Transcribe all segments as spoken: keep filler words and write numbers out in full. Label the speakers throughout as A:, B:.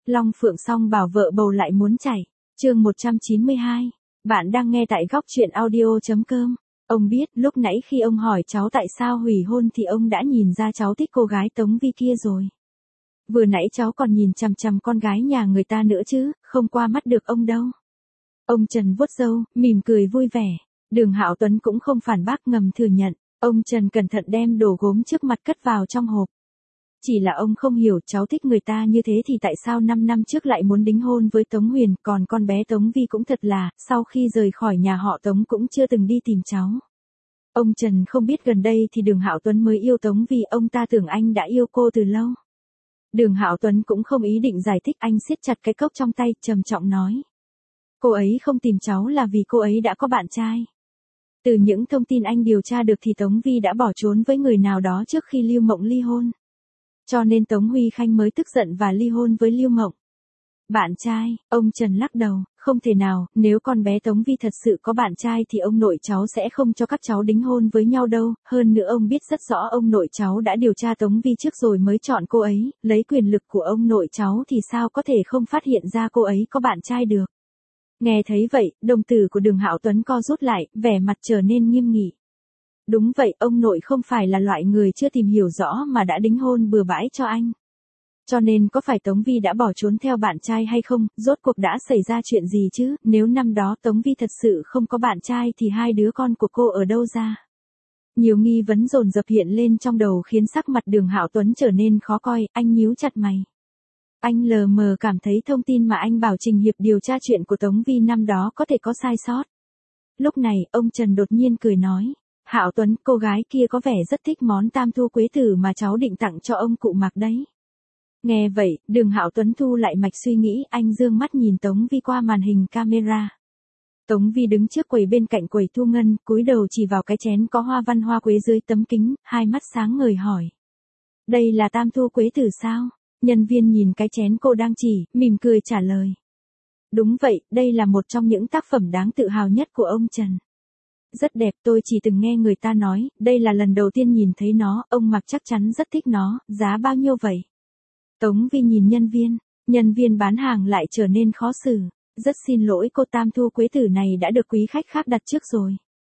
A: Long Phượng song bảo vợ bầu lại muốn chảy. Chương một trăm chín mươi hai. Bạn đang nghe tại góc truyện audio chấm com. Ông biết, lúc nãy khi ông hỏi cháu tại sao hủy hôn thì ông đã nhìn ra cháu thích cô gái Tống Vi kia rồi. Vừa nãy cháu còn nhìn chằm chằm con gái nhà người ta nữa chứ, không qua mắt được ông đâu. Ông Trần vuốt râu, mỉm cười vui vẻ. Đường Hạo Tuấn cũng không phản bác, ngầm thừa nhận. Ông Trần cẩn thận đem đồ gốm trước mặt cất vào trong hộp. Chỉ là ông không hiểu, cháu thích người ta như thế thì tại sao năm năm trước lại muốn đính hôn với Tống Huyền, còn con bé Tống Vi cũng thật là, sau khi rời khỏi nhà họ Tống cũng chưa từng đi tìm cháu. Ông Trần không biết gần đây thì Đường Hạo Tuấn mới yêu Tống Vi, ông ta tưởng anh đã yêu cô từ lâu. Đường Hạo Tuấn cũng không ý định giải thích, anh siết chặt cái cốc trong tay, trầm trọng nói. Cô ấy không tìm cháu là vì cô ấy đã có bạn trai. Từ những thông tin anh điều tra được thì Tống Vi đã bỏ trốn với người nào đó trước khi Lưu Mộng ly hôn. Cho nên Tống Huy Khanh mới tức giận và ly hôn với Lưu Mộng. Bạn trai, ông Trần lắc đầu, không thể nào, nếu con bé Tống Vi thật sự có bạn trai thì ông nội cháu sẽ không cho các cháu đính hôn với nhau đâu, hơn nữa ông biết rất rõ ông nội cháu đã điều tra Tống Vi trước rồi mới chọn cô ấy, lấy quyền lực của ông nội cháu thì sao có thể không phát hiện ra cô ấy có bạn trai được. Nghe thấy vậy, đồng tử của Đường Hạo Tuấn co rút lại, vẻ mặt trở nên nghiêm nghị. Đúng vậy, ông nội không phải là loại người chưa tìm hiểu rõ mà đã đính hôn bừa bãi cho anh. Cho nên có phải Tống Vi đã bỏ trốn theo bạn trai hay không, rốt cuộc đã xảy ra chuyện gì chứ, nếu năm đó Tống Vi thật sự không có bạn trai thì hai đứa con của cô ở đâu ra. Nhiều nghi vấn dồn dập hiện lên trong đầu khiến sắc mặt Đường Hạo Tuấn trở nên khó coi, anh nhíu chặt mày. Anh lờ mờ cảm thấy thông tin mà anh bảo Trình Hiệp điều tra chuyện của Tống Vi năm đó có thể có sai sót. Lúc này, ông Trần đột nhiên cười nói. Hạo Tuấn, cô gái kia có vẻ rất thích món tam thu quế tử mà cháu định tặng cho ông cụ Mạc đấy. Nghe vậy, Đường Hạo Tuấn thu lại mạch suy nghĩ, anh dương mắt nhìn Tống Vi qua màn hình camera. Tống Vi đứng trước quầy bên cạnh quầy thu ngân, cúi đầu chỉ vào cái chén có hoa văn hoa quế dưới tấm kính, hai mắt sáng ngời hỏi. Đây là tam thu quế tử sao? Nhân viên nhìn cái chén cô đang chỉ, mỉm cười trả lời. Đúng vậy, đây là một trong những tác phẩm đáng tự hào nhất của ông Trần. Rất đẹp, tôi chỉ từng nghe người ta nói, đây là lần đầu tiên nhìn thấy nó, ông Mạc chắc chắn rất thích nó, giá bao nhiêu vậy? Tống Vi nhìn nhân viên, nhân viên bán hàng lại trở nên khó xử. Rất xin lỗi cô, tam thu quế tử này đã được quý khách khác đặt trước rồi.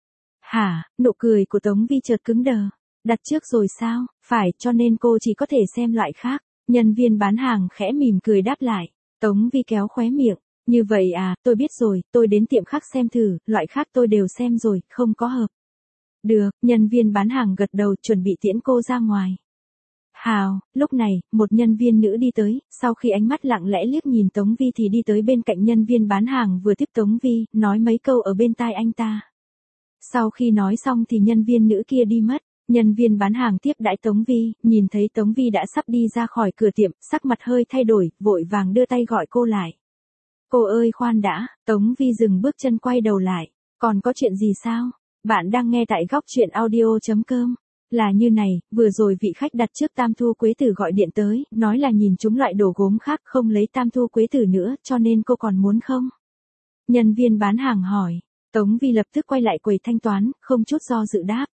A: Hả, nụ cười của Tống Vi chợt cứng đờ. Đặt trước rồi sao? Phải, cho nên cô chỉ có thể xem loại khác. Nhân viên bán hàng khẽ mỉm cười đáp lại. Tống Vi kéo khóe miệng. Như vậy à, tôi biết rồi, tôi đến tiệm khác xem thử, loại khác tôi đều xem rồi, không có hợp. Được, nhân viên bán hàng gật đầu chuẩn bị tiễn cô ra ngoài. Hào, lúc này, một nhân viên nữ đi tới, sau khi ánh mắt lặng lẽ liếc nhìn Tống Vi thì đi tới bên cạnh nhân viên bán hàng vừa tiếp Tống Vi, nói mấy câu ở bên tai anh ta. Sau khi nói xong thì nhân viên nữ kia đi mất. Nhân viên bán hàng tiếp đãi Tống Vi, nhìn thấy Tống Vi đã sắp đi ra khỏi cửa tiệm, sắc mặt hơi thay đổi, vội vàng đưa tay gọi cô lại. Cô ơi khoan đã, Tống Vi dừng bước chân quay đầu lại. Còn có chuyện gì sao? Bạn đang nghe tại góc truyện audio chấm com. Là như này, vừa rồi vị khách đặt trước tam thu quế tử gọi điện tới, nói là nhìn chúng loại đồ gốm khác không lấy tam thu quế tử nữa, cho nên cô còn muốn không? Nhân viên bán hàng hỏi. Tống Vi lập tức quay lại quầy thanh toán, không chút do dự đáp.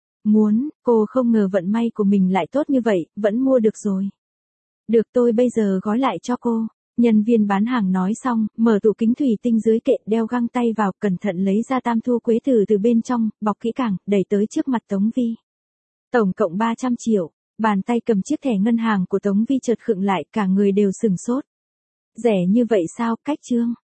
A: Muốn, cô không ngờ vận may của mình lại tốt như vậy, vẫn mua được rồi. Được, tôi bây giờ gói lại cho cô. Nhân viên bán hàng nói xong, mở tủ kính thủy tinh dưới kệ, đeo găng tay vào, cẩn thận lấy ra tam thu quế tử từ bên trong, bọc kỹ càng, đẩy tới trước mặt Tống Vi. Tổng cộng ba trăm triệu, bàn tay cầm chiếc thẻ ngân hàng của Tống Vi chợt khựng lại, cả người đều sửng sốt. Rẻ như vậy sao, cách trương?